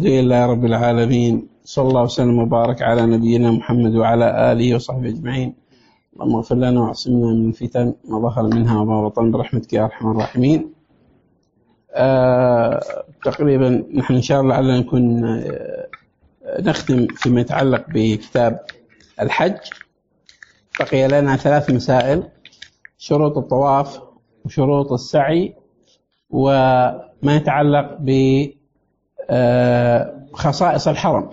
الحمد لله رب العالمين، صلى الله وسلم وبارك على نبينا محمد وعلى آله وصحبه أجمعين. اللهم اغفر لنا وعصمنا من الفتن ما ظهر منها وما بطن برحمتك يا أرحم الراحمين. تقريبا نحن إن شاء الله على نكون نختم فيما يتعلق بكتاب الحج. بقي لنا 3 مسائل: شروط الطواف وشروط السعي وما يتعلق بخصائص الحرم.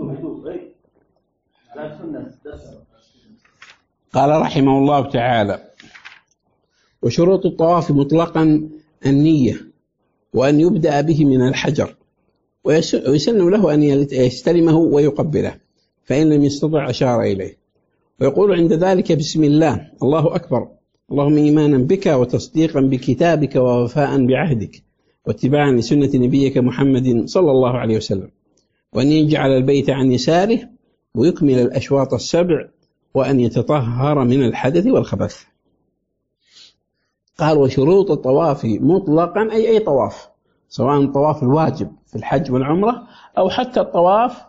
قال رحمه الله تعالى: وشروط الطواف مطلقا النية، وأن يبدأ به من الحجر، ويسن له أن يستلمه ويقبله، فإن لم يستطع أشار إليه، ويقول عند ذلك: بسم الله، الله أكبر، اللهم إيمانا بك وتصديقا بكتابك ووفاء بعهدك واتباعا لسنة نبيك محمد صلى الله عليه وسلم، وأن يجعل البيت عن يساره ويكمل الأشواط 7، وأن يتطهر من الحدث والخبث. قال: وشروط الطواف مطلقا أي طواف، سواء الطواف الواجب في الحج والعمرة أو حتى الطواف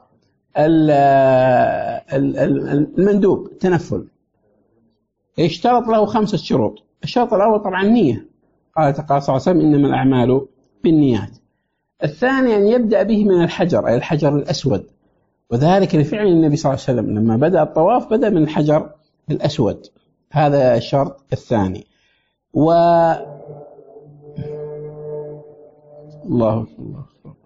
المندوب التنفل، يشترط له 5 شروط. الشرط الأول طبعا النية، قال صلى الله عليه وسلم: إنما الأعمال بالنيات. الثاني أن يبدأ به من الحجر، أي الحجر الأسود، وذلك لفعل النبي صلى الله عليه وسلم لما بدأ الطواف بدأ من الحجر الأسود، هذا الشرط الثاني. الله أكبر.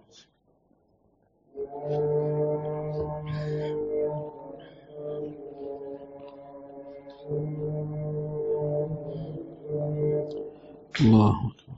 الله أكبر.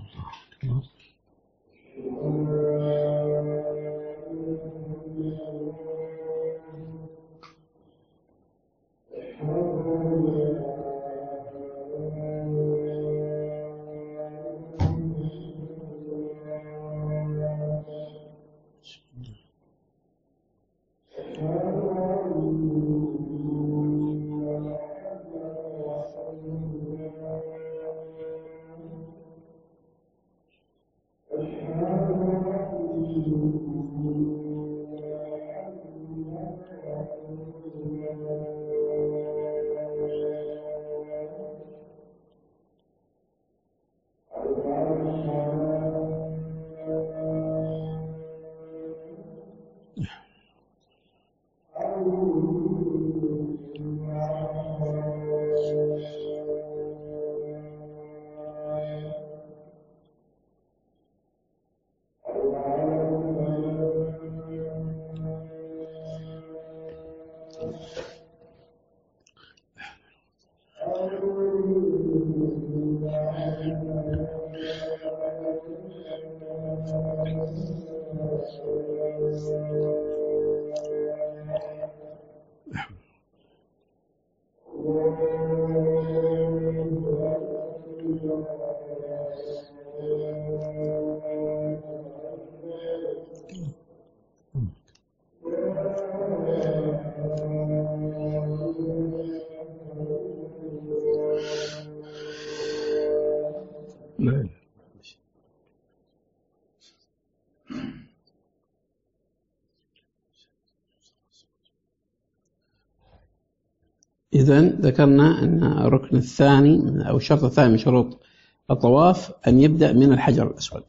إذن ذكرنا أن الركن الثاني أو الشرط الثاني من شروط الطواف أن يبدأ من الحجر الأسود،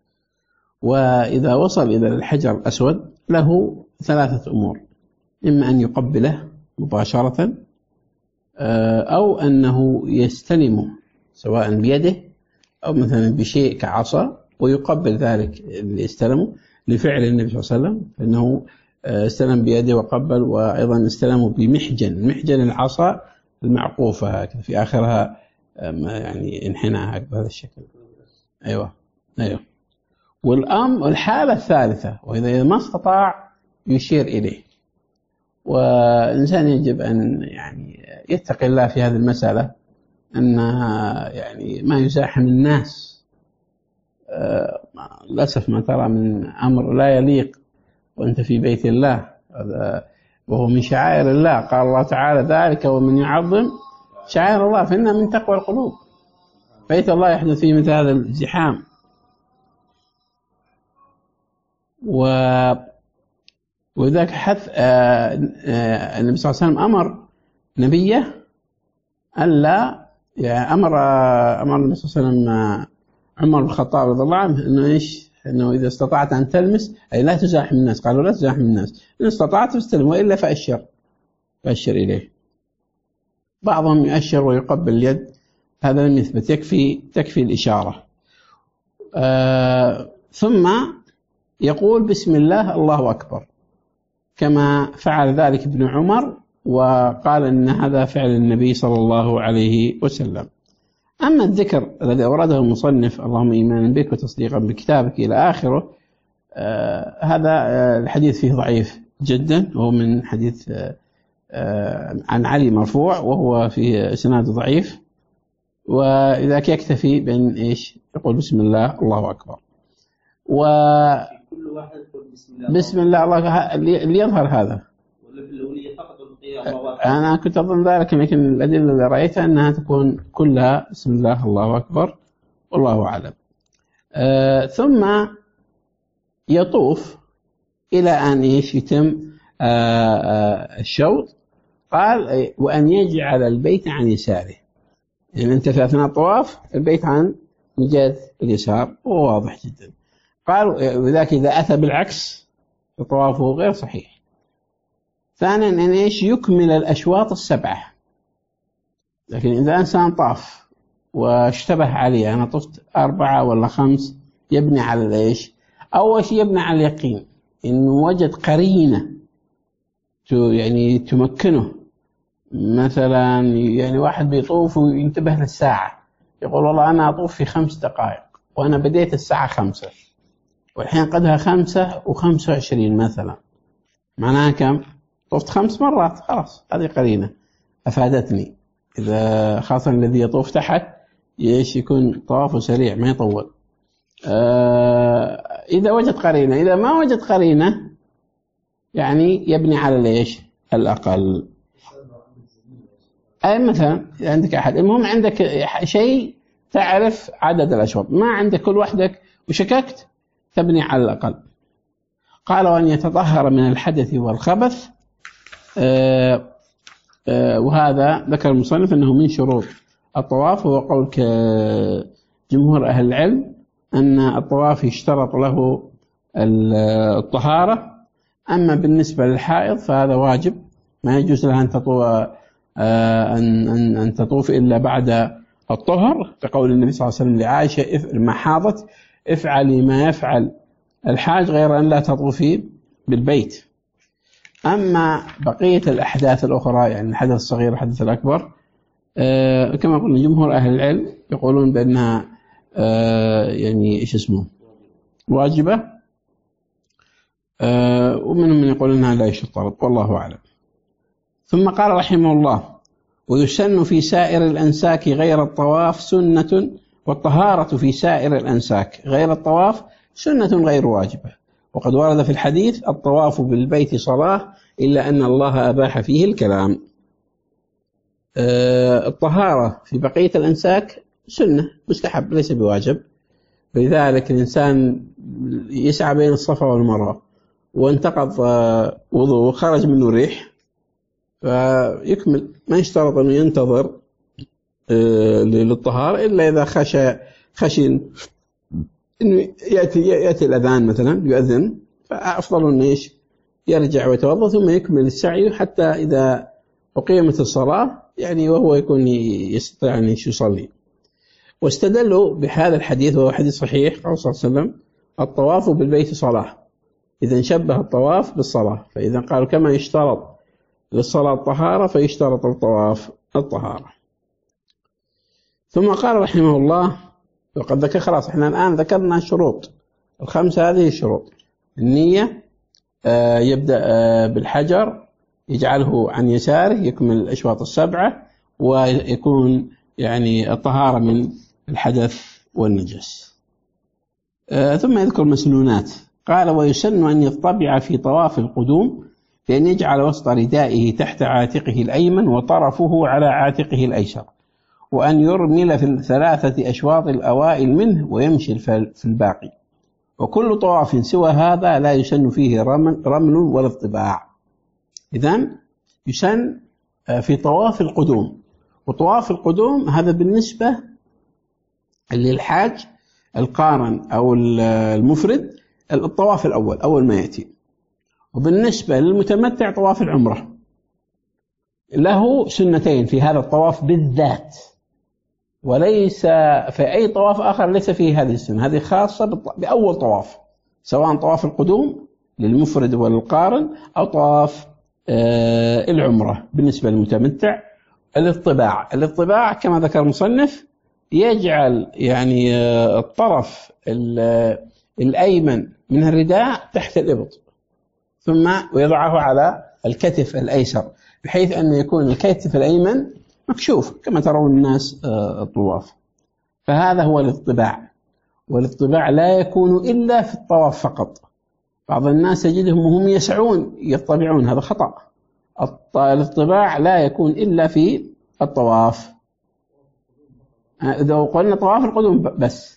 وإذا وصل إلى الحجر الأسود له 3 أمور: إما أن يقبله مباشرة، أو أنه يستلمه سواء بيده أو مثلا بشيء كعصا ويقبل ذلك اللي استلمه، لفعل النبي صلى الله عليه وسلم فإنه استلم بيده وقبل، وأيضا استلمه بمحجن العصا المعقوفة في آخرها يعني انحناء بهذا الشكل. أيوة. والحالة الثالثة، وإذا ما استطاع يشير إليه. والإنسان يجب أن يعني يتقي الله في هذه المسألة، أنها يعني ما يزاحم الناس. للأسف ما ترى من أمر لا يليق وأنت في بيت الله، وهو من شعائر الله. قال الله تعالى: ذلك ومن يعظم شعائر الله فإنها من تقوى القلوب. بيت الله يحدث فيه مثل هذا الزحام. وذاك حث النبي صلى الله عليه وسلم أمر نبيه ألا يعني أمر النبي صلى الله عليه وسلم عمر بن الخطاب رضي الله عنه إنه إيش؟ إنه إذا استطعت أن تلمس أي لا تزاحم الناس. قالوا لا تزاحم الناس، إن استطعت فاستلم وإلا فأشر إليه. بعضهم يؤشر ويقبل اليد، هذا لم يثبت، تكفي الإشارة. ثم يقول بسم الله الله أكبر، كما فعل ذلك ابن عمر، وقال إن هذا فعل النبي صلى الله عليه وسلم. أما الذكر الذي أورده المصنف اللهم إيمانا بك وتصديقا بكتابك إلى آخره، هذا الحديث فيه ضعيف جدا، وهو من حديث عن علي مرفوع، وهو في إسناد ضعيف، وإذا يكتفي بأن إيش يقول بسم الله الله أكبر. كل واحد يقول بسم الله الله اللي يظهر هذا، ولا في الأولية فقط الله أكبر؟ أنا كنت أظن ذلك، لكن الأدلة اللي رأيتها أنها تكون كلها بسم الله الله أكبر، والله أعلم. ثم يطوف إلى أن إيش يتم الشوط. قال وأن يجعل البيت عن يساره، يعني أنت في أثناء الطواف البيت عن جهة اليسار، وهو واضح جدا. قال وذاك إذا أتى بالعكس فطوافه غير صحيح. ثانيا أن إيش يكمل الأشواط السبعة. لكن إذا إنسان طاف واشتبه عليه أنا طفت 4 ولا 5، يبني على إيش؟ أول شيء يبني على اليقين، إنه وجد قرينة يعني تمكنه. مثلا يعني واحد بيطوف وينتبه للساعة، يقول والله أنا أطوف في 5 دقائق وأنا بديت الساعة 5، والحين قدها 5:25 مثلا، معناها كم؟ طفت 5 مرات، خلاص هذه قرينة أفادتني. إذا خاصة الذي يطوف تحت إيش يكون طوافه سريع ما يطول. إذا وجد قرينة. إذا ما وجد قرينة يعني يبني على ليش الأقل. أي مثلا عندك أحد، المهم عندك شيء تعرف عدد الأشواط، ما عندك كل وحدك وشككت، تبني على الأقل. قال وأن يتطهر من الحدث والخبث، وهذا ذكر المصنف أنه من شروط الطواف، وهو قول جمهور أهل العلم أن الطواف يشترط له الطهارة. أما بالنسبة للحائض فهذا واجب، ما يجوز لها أن تطوف إلا بعد الطهر، كقول النبي صلى الله عليه وسلم لعائشة لما حاضت افعلي ما يفعل الحاج غير أن لا تطوفي بالبيت. أما بقية الأحداث الأخرى يعني الحدث الصغير والحدث الأكبر، كما قلنا جمهور أهل العلم يقولون بأنها يعني إيش اسمه واجبة، ومنهم من يقول أنها لا يشترط، والله أعلم. ثم قال رحمه الله ويسن في سائر الأنساك غير الطواف سنة، والطهارة في سائر الأنساك غير الطواف سنة غير واجبة. وقد ورد في الحديث الطواف بالبيت صلاة إلا أن الله أباح فيه الكلام. الطهارة في بقية الأنساك سنة مستحب ليس بواجب، لذلك الإنسان يسعى بين الصفا والمروة وانتقض وضوء خرج منه ريح فيكمل، ما يشترط أنه ينتظر للطهارة إلا إذا خشي إنه يأتي الأذان مثلا يؤذن، فأفضل أنه إيش يرجع ويتوضأ ثم يكمل السعي حتى إذا أقيمت الصلاة يعني وهو يكون يستطيع أن يصلي. واستدلوا بهذا الحديث وهو حديث صحيح قال صلى الله عليه وسلم الطواف بالبيت صلاة، إذا شبه الطواف بالصلاة، فإذا قالوا كما يشترط للصلاة الطهارة فيشترط الطواف الطهارة. ثم قال رحمه الله وقد ذكر خلاص احنا الآن ذكرنا الشروط الخمسة، هذه الشروط: النية، يبدأ بالحجر يجعله عن يساره يكمل الأشواط السبعة، ويكون يعني الطهارة من الحدث والنجس. ثم يذكر مسنونات. قال ويسن أن يطبع في طواف القدوم بأن يجعل وسط ردائه تحت عاتقه الأيمن وطرفه على عاتقه الأيسر، وأن يرمل في 3 أشواط الأوائل منه ويمشي في الباقي، وكل طواف سوى هذا لا يسن فيه رمل ولا اطباع. إذن يسن في طواف القدوم، وطواف القدوم هذا بالنسبة للحاج القارن أو المفرد الطواف الأول أول ما يأتي. وبالنسبة للمتمتع طواف العمرة له سنتين في هذا الطواف بالذات، وليس في أي طواف آخر ليس فيه هذه السنة، هذه خاصة بأول طواف، سواء طواف القدوم للمفرد والقارن أو طواف العمرة. بالنسبة للمتمتع الاطباع كما ذكر المصنف يجعل يعني الطرف الأيمن من الرداء تحت الإبط، ثم يضعه على الكتف الأيسر، بحيث أن يكون الكتف الأيمن مكشوف كما ترون الناس الطواف. فهذا هو الاطباع، والاطباع لا يكون إلا في الطواف فقط. بعض الناس تجدهم وهم يسعون يطبعون، هذا خطأ. الاطباع لا يكون إلا في الطواف. إذا قلنا طواف القدوم بس،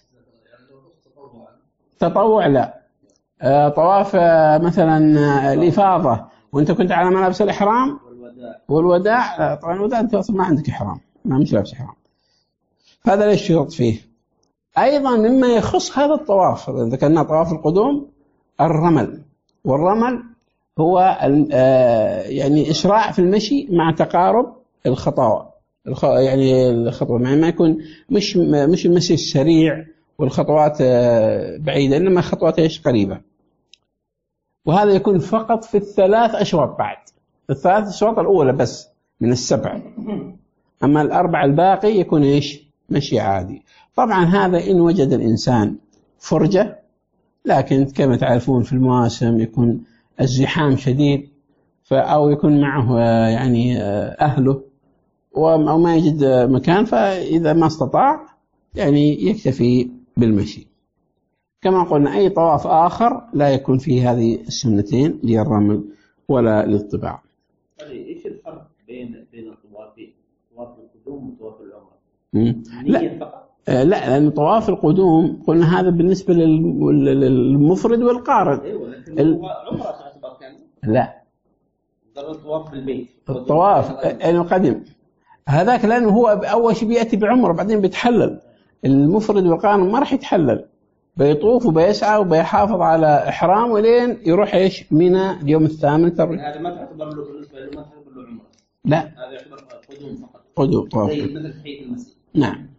تطوع لا. طواف مثلا الإفاضة وأنت كنت على ملابس الإحرام والوداع، طبعا الوداع أنت أصلا ما عندك إحرام، ما مش لابس إحرام، هذا لا يشترط فيه. أيضا مما يخص هذا الطواف ذكرنا طواف القدوم الرمل، والرمل هو يعني إسراع في المشي مع تقارب الخطوات، يعني الخطوة ما يكون مش المشي السريع والخطوات بعيدة، إنما خطوات إيش قريبة. وهذا يكون فقط في الثلاث أشواط، بعد الثلاث أشواط الأولى بس من السبع، أما الأربع الباقي يكون إيش مشي عادي. طبعا هذا إن وجد الإنسان فرجة، لكن كما تعرفون في المواسم يكون الزحام شديد، أو يكون معه يعني أهله أو ما يجد مكان، فإذا ما استطاع يعني يكتفي بالمشي. كما قلنا أي طواف آخر لا يكون فيه هذه السنتين للرمل ولا للطباع. إيش الفرق بين الطوافين، طواف القدوم وطواف العمرة؟ لا فقط. لا، لأن طواف القدوم قلنا هذا بالنسبة للمفرد والقارن. أيوة، لكن عمرة تعتبر كان لا، الطواف بالبيت، الطواف القدم هذاك لأنه هو أول شيء بيأتي بعمرة بعدين بيتحلل. المفرد والقارن ما راح يتحلل، بيطوف وبيسعى وبيحافظ على إحرام ولين يروح إيش منى اليوم الثامن. هذا ما تعتبر له بالنسبة له، ما تعتبر له عمرة. لا، هذا يعتبر قدوم فقط، قدوم طواف زي مثل تحية المسجد. نعم.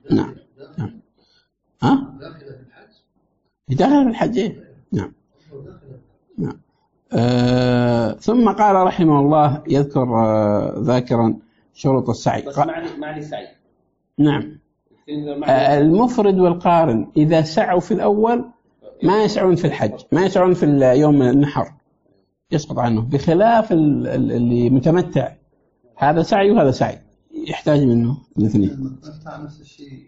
داخل في الحج، داخل في الحج. نعم. ثم قال رحمه الله يذكر ذاكرا شروط السعي. بس معني السعي. نعم. المفرد والقارن إذا سعوا في الأول ما يسعون في الحج، ما يسعون في يوم النحر، يسقط عنه، بخلاف اللي متمتع هذا سعي وهذا سعي، يحتاج منه الاثنين. نفس الشيء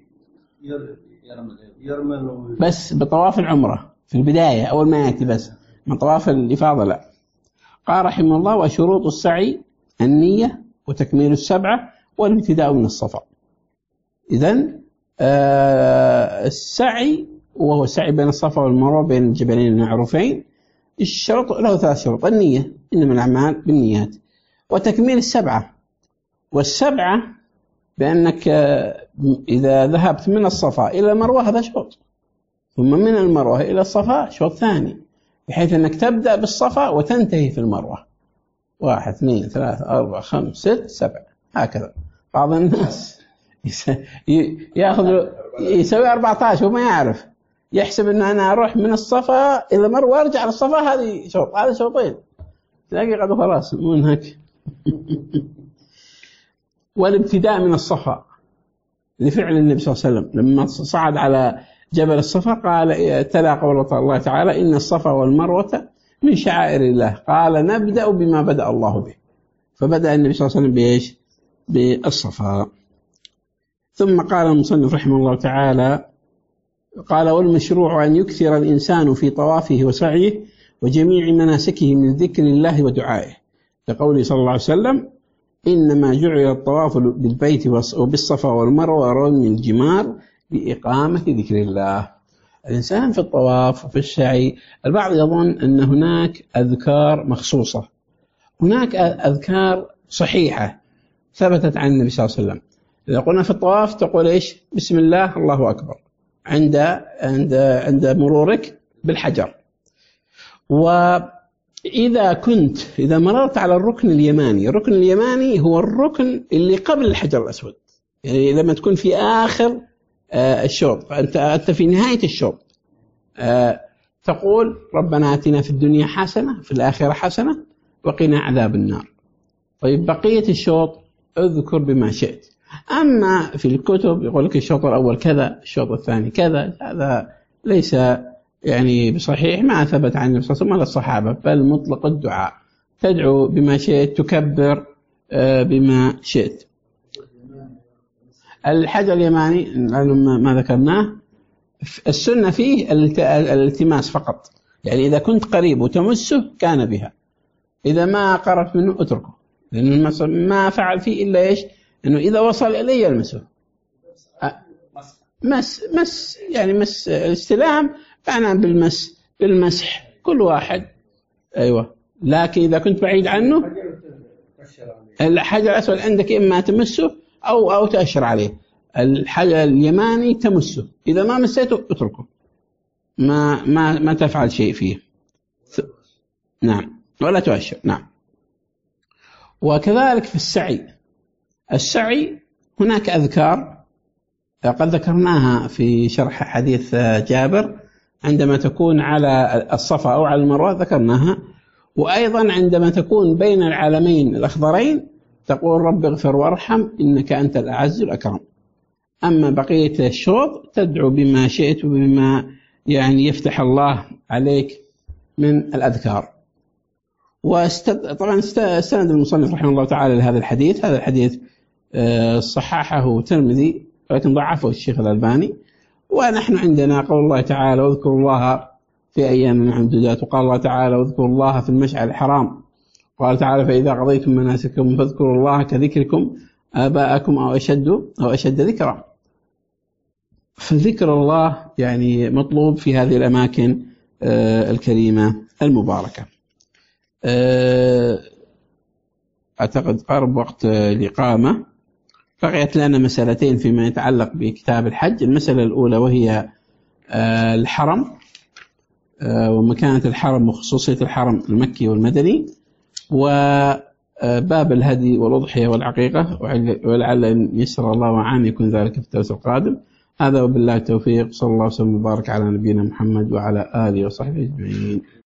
يرمل بس بطواف العمرة في البداية أول ما يأتي، بس من طواف الإفاضة لا. قال رحمه الله وشروط السعي النية وتكميل السبعة والابتداء من الصفا. إذن السعي وهو السعي بين الصفا والمروة بين الجبلين المعروفين، الشرط له ثلاث شروط: النية، إنما الأعمال بالنيات، وتكميل السبعة. والسبعة بأنك إذا ذهبت من الصفا إلى المروة هذا شوط، ثم من المروة إلى الصفا شوط ثاني، بحيث أنك تبدأ بالصفا وتنتهي في المروة. 1 2 3 4 5 6 7 هكذا. بعض الناس يسوي 14 وما يعرف، يحسب أن أنا أروح من الصفا إلى المروة وأرجع للصفا، هذه شوط، هذا شوطين، تلاقي قد خلاص منهك. والابتداء من الصفا لفعل النبي صلى الله عليه وسلم لما صعد على جبل الصفا قال تلا قول الله تعالى إن الصفا والمروة من شعائر الله، قال نبدأ بما بدأ الله به، فبدأ النبي صلى الله عليه وسلم بإيش؟ بالصفا. ثم قال المصنف رحمه الله تعالى قال والمشروع أن يكثر الإنسان في طوافه وسعيه وجميع مناسكه من ذكر الله ودعائه، لقوله صلى الله عليه وسلم إنما جعل الطواف بالبيت وبالصفا والمروة ورمي الجمار لإقامة ذكر الله. الإنسان في الطواف وفي السعي البعض يظن أن هناك أذكار مخصوصة، هناك أذكار صحيحة ثبتت عن النبي صلى الله عليه وسلم. إذا قلنا في الطواف تقول إيش؟ بسم الله الله أكبر عند مرورك بالحجر. إذا مررت على الركن اليماني، الركن اليماني هو الركن اللي قبل الحجر الأسود، يعني لما تكون في آخر الشوط، أنت في نهاية الشوط تقول ربنا آتنا في الدنيا حسنة في الآخرة حسنة وقنا عذاب النار. طيب بقية الشوط اذكر بما شئت. أما في الكتب يقول لك الشوط الأول كذا الشوط الثاني كذا، هذا ليس يعني بصحيح، ما ثبت عن النبي صلى الله عليه وسلم ولا الصحابة، بل مطلق الدعاء، تدعو بما شئت تكبر بما شئت. الحجر اليماني ما ذكرناه السنة فيه الالتماس فقط، يعني إذا كنت قريب وتمسه كان بها، إذا ما قربت منه اتركه، لأنه ما فعل فيه إلا إيش؟ إنه إذا وصل إليه يلمسه. مس يعني مس الاستلام معناه بالمسح كل واحد، أيوة. لكن إذا كنت بعيد عنه الحجر الأسود عندك إما تمسه أو تأشر عليه. الحجر اليماني تمسه، إذا ما مسيته اتركه، ما تفعل شيء فيه. نعم، ولا تؤشر. نعم. وكذلك في السعي هناك أذكار قد ذكرناها في شرح حديث جابر، عندما تكون على الصفا أو على المروة ذكرناها، وأيضا عندما تكون بين العالمين الأخضرين تقول رب اغفر وارحم إنك أنت الأعز الأكرم. أما بقية الشوط تدعو بما شئت وبما يعني يفتح الله عليك من الأذكار. طبعا استند المصنف رحمه الله تعالى لهذا الحديث. هذا الحديث صححه الترمذي ولكن ضعفه الشيخ الألباني. ونحن عندنا قول الله تعالى واذكروا الله في أيام معدودات، وقال الله تعالى واذكروا الله في المشعر الحرام، قال تعالى فإذا قضيتم مناسككم فاذكروا الله كذكركم آباءكم أو أشد ذكرا. فذكر الله يعني مطلوب في هذه الأماكن الكريمة المباركة. أعتقد قرب وقت الإقامة. بقيت لنا مسألتين فيما يتعلق بكتاب الحج. المسألة الأولى وهي الحرم ومكانة الحرم وخصوصية الحرم المكي والمدني، وباب الهدي والأضحية والعقيقة، ولعل إن يسر الله وعان يكون ذلك في الدرس القادم. هذا وبالله التوفيق، صلى الله وسلم وبارك على نبينا محمد وعلى آله وصحبه أجمعين.